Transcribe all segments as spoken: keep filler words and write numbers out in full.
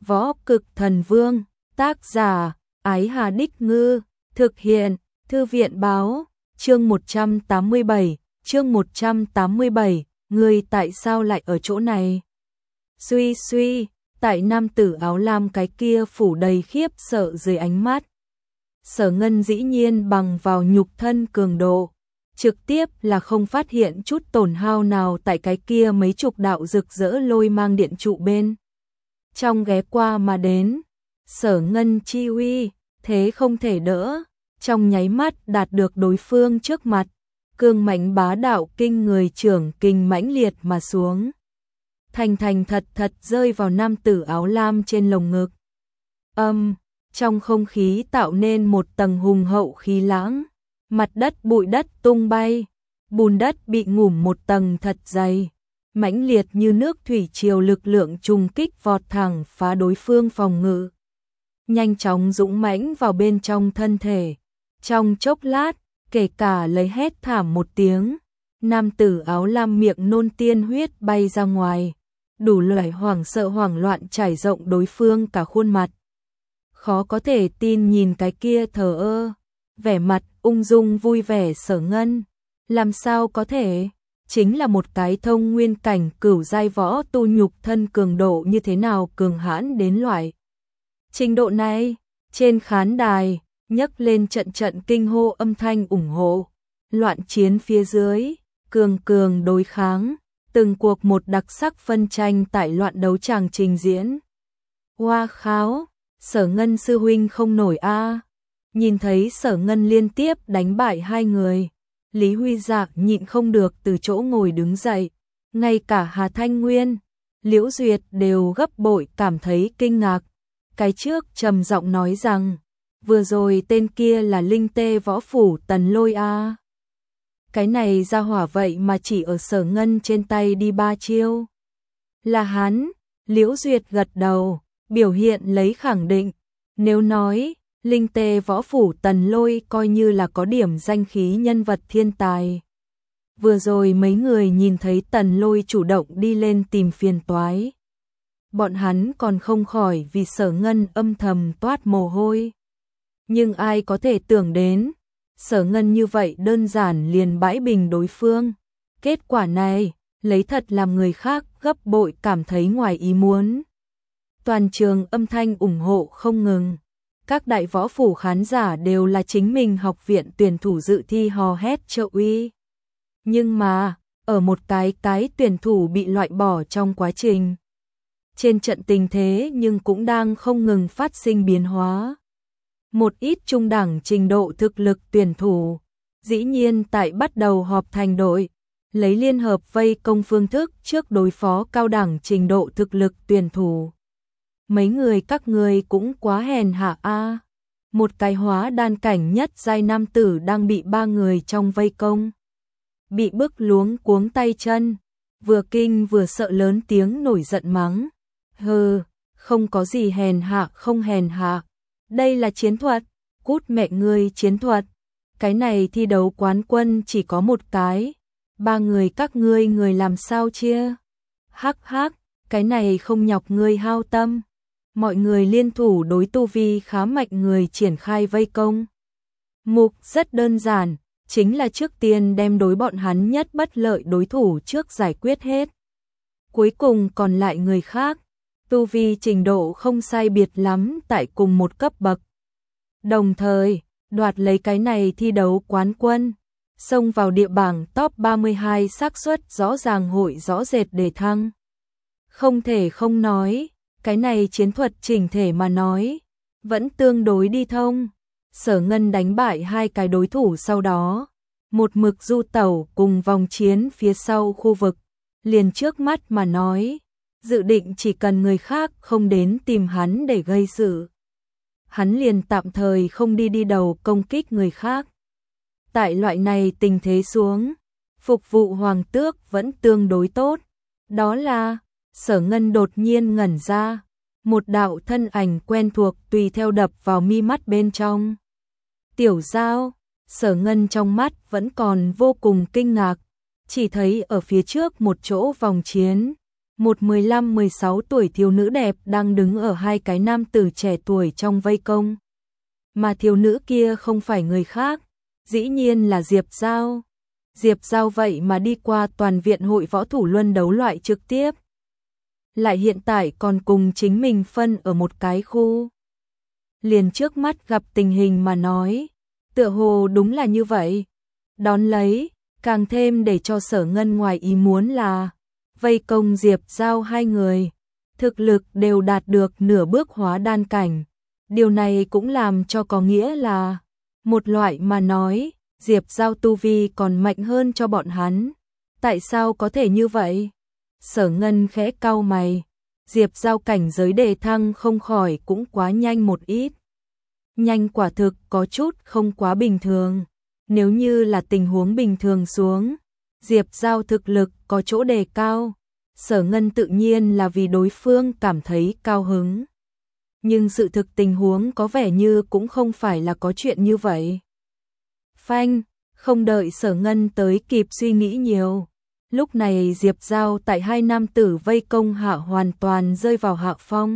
Võ Cực Thần Vương, tác giả, Ái Hà Đích Ngư, thực hiện, Thư viện Báo, chương một trăm tám mươi bảy, chương một trăm tám mươi bảy, người tại sao lại ở chỗ này? Suy suy, tại nam tử áo lam cái kia phủ đầy khiếp sợ dưới ánh mắt. Sở Ngân dĩ nhiên bằng vào nhục thân cường độ, trực tiếp là không phát hiện chút tổn hao nào tại cái kia mấy chục đạo rực rỡ lôi mang điện trụ bên. Trong ghé qua mà đến, Sở Ngân chi uy, thế không thể đỡ, trong nháy mắt đạt được đối phương trước mặt, cương mãnh bá đạo kinh người trưởng kình mãnh liệt mà xuống. Thành thành thật thật rơi vào nam tử áo lam trên lồng ngực. Âm, trong không khí tạo nên một tầng hùng hậu khí lãng, mặt đất bụi đất tung bay, bùn đất bị ngủm một tầng thật dày, mãnh liệt như nước thủy triều lực lượng trùng kích vọt thẳng phá đối phương phòng ngự. Nhanh chóng dũng mãnh vào bên trong thân thể, trong chốc lát, kể cả lấy hét thảm một tiếng, nam tử áo lam miệng nôn tiên huyết bay ra ngoài, đủ loại hoảng sợ hoảng loạn trải rộng đối phương cả khuôn mặt. Khó có thể tin nhìn cái kia thờ ơ, vẻ mặt ung dung vui vẻ Sở Ngân, làm sao có thể, chính là một cái thông nguyên cảnh cửu giai võ tu nhục thân cường độ như thế nào cường hãn đến loại trình độ này. Trên khán đài nhấc lên trận trận kinh hô âm thanh ủng hộ, loạn chiến phía dưới, cường cường đối kháng, từng cuộc một đặc sắc phân tranh tại loạn đấu tràng trình diễn. Hoa kháo, Sở Ngân sư huynh không nổi a. Nhìn thấy Sở Ngân liên tiếp đánh bại hai người, Lý Huy Dạ nhịn không được từ chỗ ngồi đứng dậy, ngay cả Hà Thanh Nguyên, Liễu Duyệt đều gấp bội cảm thấy kinh ngạc. Cái trước trầm giọng nói rằng, vừa rồi tên kia là linh tê võ phủ Tần Lôi a. Cái này ra hỏa vậy mà chỉ ở Sở Ngân trên tay đi ba chiêu. Là hắn, Liễu Duyệt gật đầu, biểu hiện lấy khẳng định, nếu nói, linh tê võ phủ Tần Lôi coi như là có điểm danh khí nhân vật thiên tài. Vừa rồi mấy người nhìn thấy Tần Lôi chủ động đi lên tìm phiền toái, bọn hắn còn không khỏi vì Sở Ngân âm thầm toát mồ hôi. Nhưng ai có thể tưởng đến, Sở Ngân như vậy đơn giản liền bãi bình đối phương. Kết quả này, lấy thật làm người khác gấp bội cảm thấy ngoài ý muốn. Toàn trường âm thanh ủng hộ không ngừng. Các đại võ phủ khán giả đều là chính mình học viện tuyển thủ dự thi hò hét trợ uy. Nhưng mà, ở một cái cái tuyển thủ bị loại bỏ trong quá trình, trên trận tình thế nhưng cũng đang không ngừng phát sinh biến hóa. Một ít trung đẳng trình độ thực lực tuyển thủ, dĩ nhiên tại bắt đầu họp thành đội, lấy liên hợp vây công phương thức trước đối phó cao đẳng trình độ thực lực tuyển thủ. Mấy người các người cũng quá hèn hạ a. Một cái hóa đan cảnh nhất giai nam tử đang bị ba người trong vây công, bị bức luống cuống tay chân, vừa kinh vừa sợ lớn tiếng nổi giận mắng. Hừ, không có gì hèn hạ không hèn hạ, đây là chiến thuật, cút mẹ ngươi chiến thuật, cái này thi đấu quán quân chỉ có một cái, ba người các ngươi người làm sao chia? Hắc hắc, cái này không nhọc ngươi hao tâm. Mọi người liên thủ đối tu vi khá mạnh người triển khai vây công. Mục rất đơn giản, chính là trước tiên đem đối bọn hắn nhất bất lợi đối thủ trước giải quyết hết. Cuối cùng còn lại người khác, tu vi trình độ không sai biệt lắm tại cùng một cấp bậc. Đồng thời, đoạt lấy cái này thi đấu quán quân, xông vào địa bảng top ba mươi hai xác suất rõ ràng hội rõ rệt để thăng. Không thể không nói, cái này chiến thuật chỉnh thể mà nói, vẫn tương đối đi thông. Sở Ngân đánh bại hai cái đối thủ sau đó, một mực du tẩu cùng vòng chiến phía sau khu vực, liền trước mắt mà nói, dự định chỉ cần người khác không đến tìm hắn để gây sự, hắn liền tạm thời không đi đi đầu công kích người khác. Tại loại này tình thế xuống, phục vụ hoàng tước vẫn tương đối tốt, đó là Sở Ngân đột nhiên ngẩn ra, một đạo thân ảnh quen thuộc tùy theo đập vào mi mắt bên trong. Tiểu Giao, Sở Ngân trong mắt vẫn còn vô cùng kinh ngạc, chỉ thấy ở phía trước một chỗ vòng chiến, Một mười lăm mười sáu tuổi thiếu nữ đẹp đang đứng ở hai cái nam tử trẻ tuổi trong vây công. Mà thiếu nữ kia không phải người khác, dĩ nhiên là Diệp Giao. Diệp Giao vậy mà đi qua toàn viện hội võ thủ luân đấu loại trực tiếp. Lại hiện tại còn cùng chính mình phân ở một cái khu. Liền trước mắt gặp tình hình mà nói, tựa hồ đúng là như vậy. Đón lấy, càng thêm để cho Sở Ngân ngoài ý muốn là vây công Diệp Giao hai người, thực lực đều đạt được nửa bước hóa đan cảnh. Điều này cũng làm cho có nghĩa là một loại mà nói, Diệp Giao tu vi còn mạnh hơn cho bọn hắn. Tại sao có thể như vậy? Sở Ngân khẽ cau mày, Diệp Giao cảnh giới đề thăng không khỏi cũng quá nhanh một ít. Nhanh quả thực có chút không quá bình thường. Nếu như là tình huống bình thường xuống, Diệp Giao thực lực có chỗ đề cao, Sở Ngân tự nhiên là vì đối phương cảm thấy cao hứng. Nhưng sự thực tình huống có vẻ như cũng không phải là có chuyện như vậy. Phanh, không đợi Sở Ngân tới kịp suy nghĩ nhiều. Lúc này Diệp Giao tại hai nam tử vây công hạ hoàn toàn rơi vào hạ phong.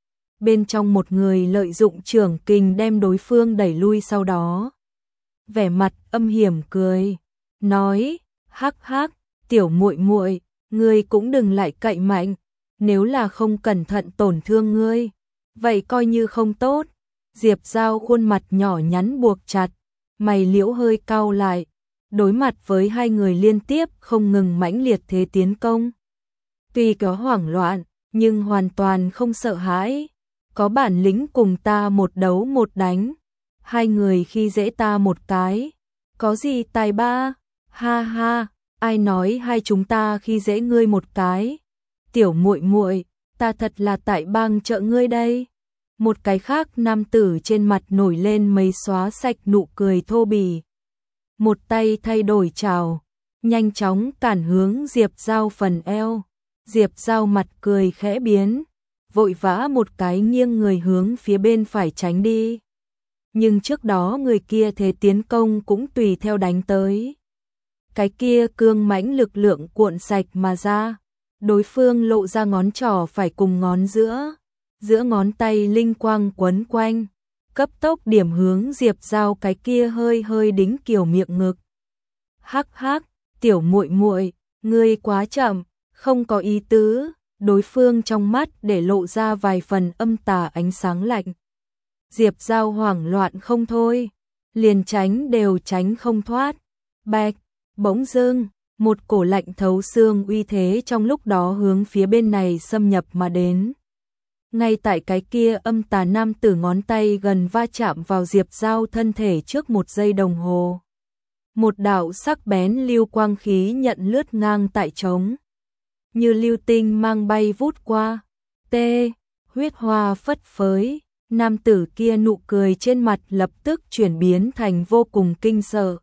Bên trong một người lợi dụng trưởng kình đem đối phương đẩy lui, sau đó vẻ mặt âm hiểm cười, nói: "Hắc hắc, tiểu muội muội, ngươi cũng đừng lại cậy mạnh, nếu là không cẩn thận tổn thương ngươi, vậy coi như không tốt." Diệp Giao khuôn mặt nhỏ nhắn buộc chặt, mày liễu hơi cau lại, đối mặt với hai người liên tiếp không ngừng mãnh liệt thế tiến công. Tuy có hoảng loạn, nhưng hoàn toàn không sợ hãi, có bản lĩnh cùng ta một đấu một đánh. Hai người khi dễ ta một cái, có gì tài ba? Ha ha, ai nói hai chúng ta khi dễ ngươi một cái? Tiểu muội muội, ta thật là tại bang trợ ngươi đây. Một cái khác nam tử trên mặt nổi lên mấy xóa sạch nụ cười thô bỉ. Một tay thay đổi trào, nhanh chóng cản hướng Diệp Giao phần eo. Diệp Giao mặt cười khẽ biến, vội vã một cái nghiêng người hướng phía bên phải tránh đi. Nhưng trước đó người kia thế tiến công cũng tùy theo đánh tới. Cái kia cương mãnh lực lượng cuộn sạch mà ra, đối phương lộ ra ngón trỏ phải cùng ngón giữa, giữa ngón tay linh quang quấn quanh, cấp tốc điểm hướng Diệp Giao cái kia hơi hơi đính kiểu miệng ngực. Hắc hắc, tiểu muội muội, ngươi quá chậm, không có ý tứ. Đối phương trong mắt để lộ ra vài phần âm tà ánh sáng lạnh. Diệp Giao hoảng loạn không thôi, liền tránh đều tránh không thoát. Bạch, bỗng dưng, một cổ lạnh thấu xương uy thế trong lúc đó hướng phía bên này xâm nhập mà đến. Ngay tại cái kia âm tà nam tử ngón tay gần va chạm vào Diệp Giao thân thể trước một giây đồng hồ. Một đạo sắc bén lưu quang khí nhận lướt ngang tại trống, như lưu tinh mang bay vút qua. Tê, huyết hoa phất phới, nam tử kia nụ cười trên mặt lập tức chuyển biến thành vô cùng kinh sợ.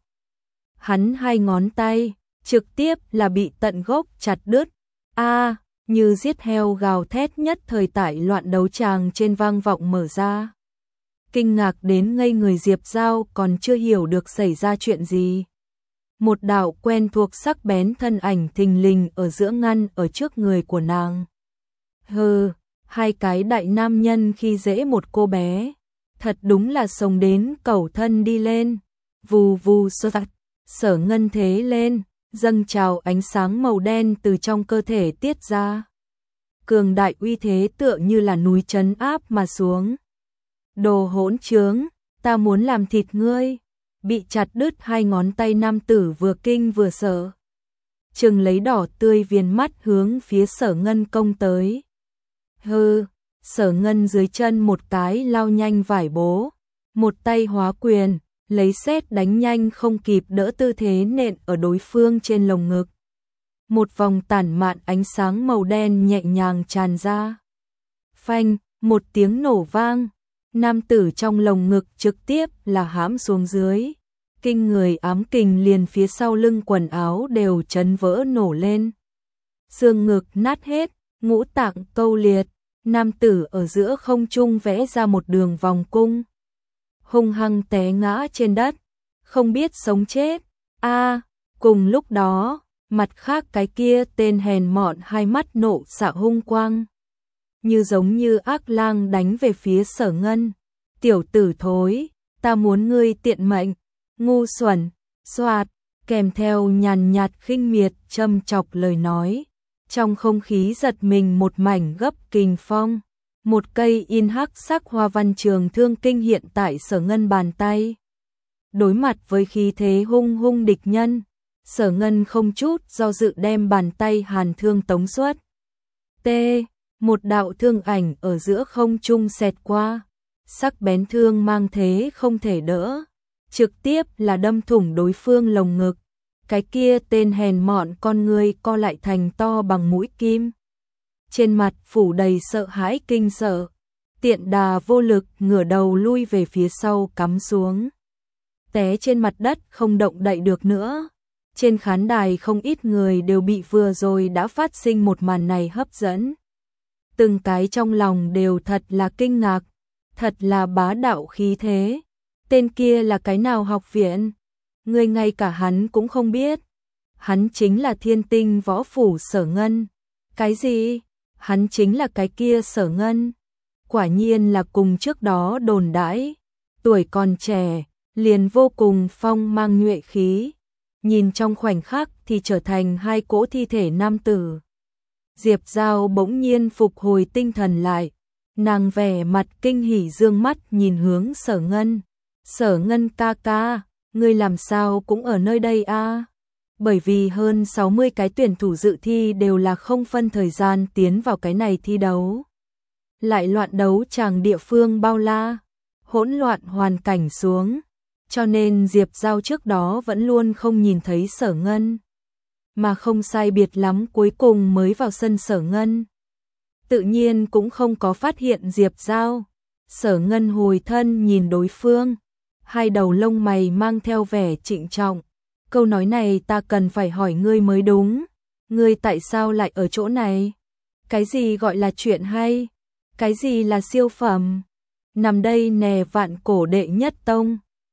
Hắn hai ngón tay trực tiếp là bị tận gốc chặt đứt. A, như giết heo gào thét nhất thời tại loạn đấu tràng trên vang vọng mở ra. Kinh ngạc đến ngây người Diệp Giao còn chưa hiểu được xảy ra chuyện gì. Một đạo quen thuộc sắc bén thân ảnh thình lình ở giữa ngăn ở trước người của nàng. Hừ, hai cái đại nam nhân khi dễ một cô bé, thật đúng là sống đến cẩu thân đi lên. Vù vù sơ tạch, Sở Ngân thế lên, dâng trào ánh sáng màu đen từ trong cơ thể tiết ra. Cường đại uy thế tựa như là núi trấn áp mà xuống. Đồ hỗn trướng, ta muốn làm thịt ngươi. Bị chặt đứt hai ngón tay nam tử vừa kinh vừa sợ, trừng lấy đỏ tươi viền mắt hướng phía Sở Ngân công tới. Hừ, Sở Ngân dưới chân một cái lao nhanh vải bố, một tay hóa quyền, lấy sét đánh nhanh không kịp đỡ tư thế nện ở đối phương trên lồng ngực. Một vòng tản mạn ánh sáng màu đen nhẹ nhàng tràn ra. Phanh, một tiếng nổ vang. Nam tử trong lồng ngực trực tiếp là hãm xuống dưới. Kinh người ám kình liền phía sau lưng quần áo đều chấn vỡ nổ lên. Xương ngực nát hết, ngũ tạng câu liệt. Nam tử ở giữa không trung vẽ ra một đường vòng cung. Hung hăng té ngã trên đất, không biết sống chết. A, cùng lúc đó, Mặt khác cái kia tên hèn mọn hai mắt nộ xạ hung quang, như giống như ác lang đánh về phía Sở Ngân. Tiểu tử thối, ta muốn ngươi tiện mệnh, ngu xuẩn, xoạt, kèm theo nhàn nhạt khinh miệt châm chọc lời nói. Trong không khí giật mình một mảnh gấp kình phong, một cây in hắc sắc hoa văn trường thương kinh hiện tại Sở Ngân bàn tay. Đối mặt với khí thế hung hung địch nhân, Sở Ngân không chút do dự đem bàn tay hàn thương tống xuất. T. Một đạo thương ảnh ở giữa không trung xẹt qua, sắc bén thương mang thế không thể đỡ, trực tiếp là đâm thủng đối phương lồng ngực. Cái kia tên hèn mọn con người co lại thành to bằng mũi kim. Trên mặt phủ đầy sợ hãi kinh sợ, tiện đà vô lực ngửa đầu lui về phía sau cắm xuống. Té trên mặt đất không động đậy được nữa. Trên khán đài không ít người đều bị vừa rồi đã phát sinh một màn này hấp dẫn. Từng cái trong lòng đều thật là kinh ngạc, thật là bá đạo khí thế. Tên kia là cái nào học viện? Người ngay cả hắn cũng không biết. Hắn chính là Thiên Tinh Võ Phủ Sở Ngân. Cái gì? Hắn chính là cái kia Sở Ngân. Quả nhiên là cùng trước đó đồn đãi. Tuổi còn trẻ, liền vô cùng phong mang nhuệ khí. Nhìn trong khoảnh khắc thì trở thành hai cỗ thi thể nam tử. Diệp Giao bỗng nhiên phục hồi tinh thần lại. Nàng vẻ mặt kinh hỉ dương mắt nhìn hướng Sở Ngân. Sở Ngân ca ca, ngươi làm sao cũng ở nơi đây a? Bởi vì hơn sáu mươi cái tuyển thủ dự thi đều là không phân thời gian tiến vào cái này thi đấu. Lại loạn đấu tràng địa phương bao la, hỗn loạn hoàn cảnh xuống. Cho nên Diệp Giao trước đó vẫn luôn không nhìn thấy Sở Ngân. Mà không sai biệt lắm cuối cùng mới vào sân Sở Ngân. Tự nhiên cũng không có phát hiện Diệp Giao. Sở Ngân hồi thân nhìn đối phương. Hai đầu lông mày mang theo vẻ trịnh trọng. Câu nói này ta cần phải hỏi ngươi mới đúng. Ngươi tại sao lại ở chỗ này? Cái gì gọi là chuyện hay? Cái gì là siêu phẩm? Nằm đây nè vạn cổ đệ nhất tông.